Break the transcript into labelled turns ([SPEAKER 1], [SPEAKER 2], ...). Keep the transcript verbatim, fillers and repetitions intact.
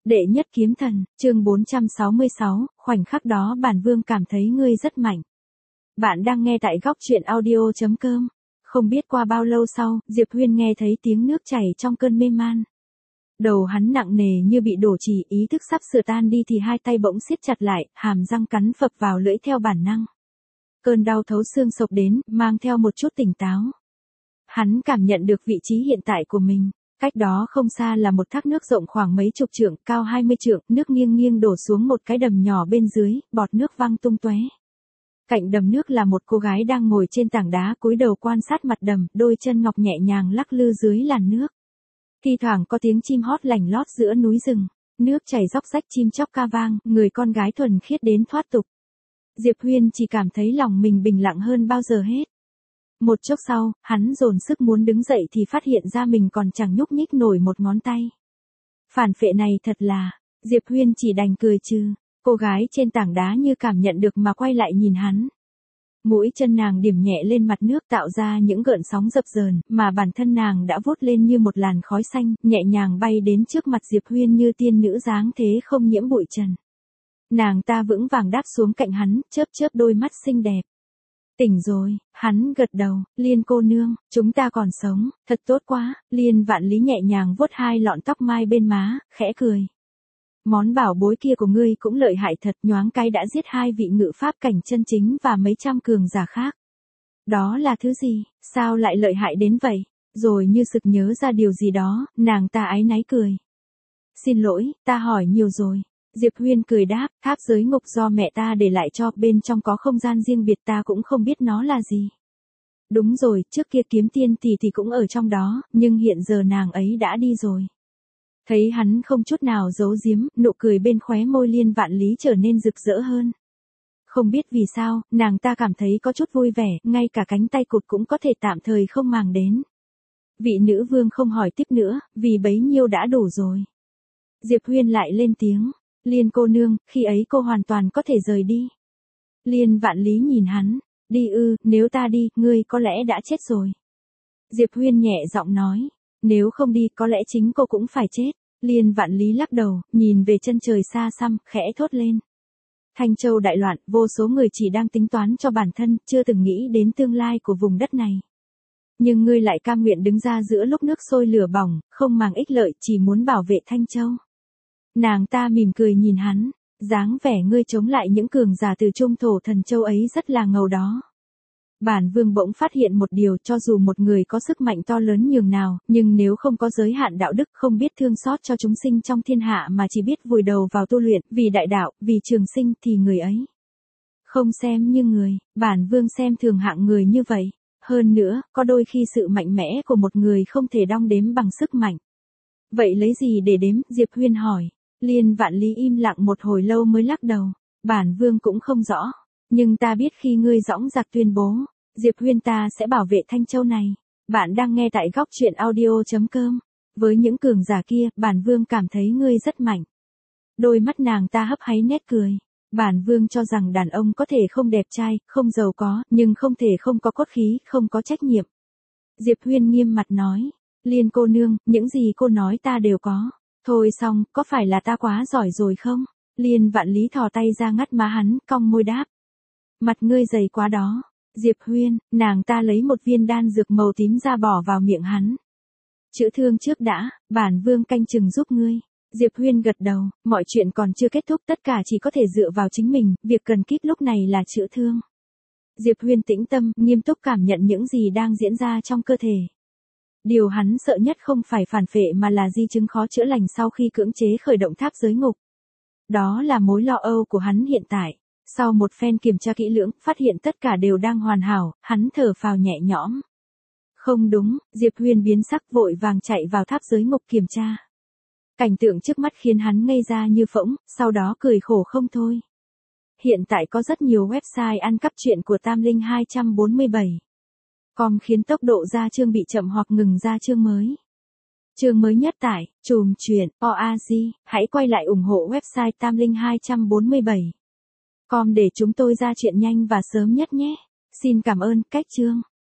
[SPEAKER 1] Đệ nhất kiếm thần, chương bốn trăm sáu mươi sáu, khoảnh khắc đó bản vương cảm thấy ngươi rất mạnh. Bạn đang nghe tại góc truyện audio chấm com. Không biết qua bao lâu sau, Diệp Huyên nghe thấy tiếng nước chảy trong cơn mê man. Đầu hắn nặng nề như bị đổ chì, ý thức sắp sửa tan đi thì hai tay bỗng siết chặt lại, hàm răng cắn phập vào lưỡi theo bản năng. Cơn đau thấu xương sộc đến, mang theo một chút tỉnh táo. Hắn cảm nhận được vị trí hiện tại của mình. Cách đó không xa là một thác nước rộng khoảng mấy chục trượng, cao hai mươi trượng, nước nghiêng nghiêng đổ xuống một cái đầm nhỏ bên dưới, bọt nước văng tung tóe. Cạnh đầm nước là một cô gái đang ngồi trên tảng đá cúi đầu quan sát mặt đầm, đôi chân ngọc nhẹ nhàng lắc lư dưới làn nước. Thi thoảng có tiếng chim hót lảnh lót giữa núi rừng, nước chảy róc rách chim chóc ca vang, người con gái thuần khiết đến thoát tục. Diệp Huyên chỉ cảm thấy lòng mình bình lặng hơn bao giờ hết. Một chốc sau, hắn dồn sức muốn đứng dậy thì phát hiện ra mình còn chẳng nhúc nhích nổi một ngón tay. Phản phệ này thật là, Diệp Huyên chỉ đành cười trừ. Cô gái trên tảng đá như cảm nhận được mà quay lại nhìn hắn. Mũi chân nàng điểm nhẹ lên mặt nước tạo ra những gợn sóng dập dờn, mà bản thân nàng đã vút lên như một làn khói xanh, nhẹ nhàng bay đến trước mặt Diệp Huyên như tiên nữ dáng thế không nhiễm bụi trần. Nàng ta vững vàng đáp xuống cạnh hắn, chớp chớp đôi mắt xinh đẹp. Tỉnh rồi, hắn gật đầu, Liên cô nương, chúng ta còn sống, thật tốt quá. Liên Vạn Lý nhẹ nhàng vuốt hai lọn tóc mai bên má, khẽ cười. Món bảo bối kia của ngươi cũng lợi hại thật, nhoáng cái đã giết hai vị ngự pháp cảnh chân chính và mấy trăm cường giả khác. Đó là thứ gì, sao lại lợi hại đến vậy? Rồi như sực nhớ ra điều gì đó, nàng ta áy náy cười. Xin lỗi, ta hỏi nhiều rồi. Diệp Huyên cười đáp, tháp giới ngục do mẹ ta để lại cho, bên trong có không gian riêng biệt, ta cũng không biết nó là gì. Đúng rồi, trước kia kiếm tiên tỷ thì cũng ở trong đó, nhưng hiện giờ nàng ấy đã đi rồi. Thấy hắn không chút nào giấu giếm, nụ cười bên khóe môi Liên Vạn Lý trở nên rực rỡ hơn. Không biết vì sao, nàng ta cảm thấy có chút vui vẻ, ngay cả cánh tay cụt cũng có thể tạm thời không màng đến. Vị nữ vương không hỏi tiếp nữa, vì bấy nhiêu đã đủ rồi. Diệp Huyên lại lên tiếng. Liên cô nương, khi ấy cô hoàn toàn có thể rời đi. Liên Vạn Lý nhìn hắn. Đi ư, nếu ta đi, ngươi có lẽ đã chết rồi. Diệp Huyên nhẹ giọng nói. Nếu không đi, có lẽ chính cô cũng phải chết. Liên Vạn Lý lắc đầu, nhìn về chân trời xa xăm, khẽ thốt lên. Thanh Châu đại loạn, vô số người chỉ đang tính toán cho bản thân, chưa từng nghĩ đến tương lai của vùng đất này. Nhưng ngươi lại cam nguyện đứng ra giữa lúc nước sôi lửa bỏng, không màng ích lợi, chỉ muốn bảo vệ Thanh Châu. Nàng ta mỉm cười nhìn hắn, dáng vẻ ngươi chống lại những cường giả từ trung thổ thần châu ấy rất là ngầu đó. Bản vương bỗng phát hiện một điều, cho dù một người có sức mạnh to lớn nhường nào, nhưng nếu không có giới hạn đạo đức, không biết thương xót cho chúng sinh trong thiên hạ mà chỉ biết vùi đầu vào tu luyện, vì đại đạo, vì trường sinh thì người ấy không xem như người, bản vương xem thường hạng người như vậy. Hơn nữa, có đôi khi sự mạnh mẽ của một người không thể đong đếm bằng sức mạnh. Vậy lấy gì để đếm? Diệp Huyên hỏi. Liên Vạn Lý im lặng một hồi lâu mới lắc đầu. Bản vương cũng không rõ. Nhưng ta biết khi ngươi dõng dạc tuyên bố, Diệp Huyên ta sẽ bảo vệ Thanh Châu này. Bạn đang nghe tại góc truyện audio chấm com. Với những cường giả kia, bản vương cảm thấy ngươi rất mạnh. Đôi mắt nàng ta hấp háy nét cười. Bản vương cho rằng đàn ông có thể không đẹp trai, không giàu có, nhưng không thể không có cốt khí, không có trách nhiệm. Diệp Huyên nghiêm mặt nói. Liên cô nương, những gì cô nói ta đều có. Thôi xong, có phải là ta quá giỏi rồi không? Liên Vạn Lý thò tay ra ngắt má hắn, cong môi đáp. Mặt ngươi dày quá đó. Diệp Huyên, nàng ta lấy một viên đan dược màu tím ra bỏ vào miệng hắn. Chữa thương trước đã, bản vương canh chừng giúp ngươi. Diệp Huyên gật đầu, mọi chuyện còn chưa kết thúc, tất cả chỉ có thể dựa vào chính mình, việc cần kíp lúc này là chữa thương. Diệp Huyên tĩnh tâm, nghiêm túc cảm nhận những gì đang diễn ra trong cơ thể. Điều hắn sợ nhất không phải phản phệ mà là di chứng khó chữa lành sau khi cưỡng chế khởi động tháp giới ngục. Đó là mối lo âu của hắn hiện tại. Sau một phen kiểm tra kỹ lưỡng, phát hiện tất cả đều đang hoàn hảo, hắn thở phào nhẹ nhõm. Không đúng, Diệp Huyên biến sắc vội vàng chạy vào tháp giới ngục kiểm tra. Cảnh tượng trước mắt khiến hắn ngây ra như phỗng, sau đó cười khổ không thôi. Hiện tại có rất nhiều website ăn cắp truyện của Tam Linh hai trăm bốn mươi bảy. Com khiến tốc độ ra chương bị chậm hoặc ngừng ra chương mới. Chương mới nhất tải, chùm truyện, o a giê, hãy quay lại ủng hộ website Tam Linh hai trăm bốn mươi bảy. Com để chúng tôi ra chuyện nhanh và sớm nhất nhé. Xin cảm ơn, cách chương.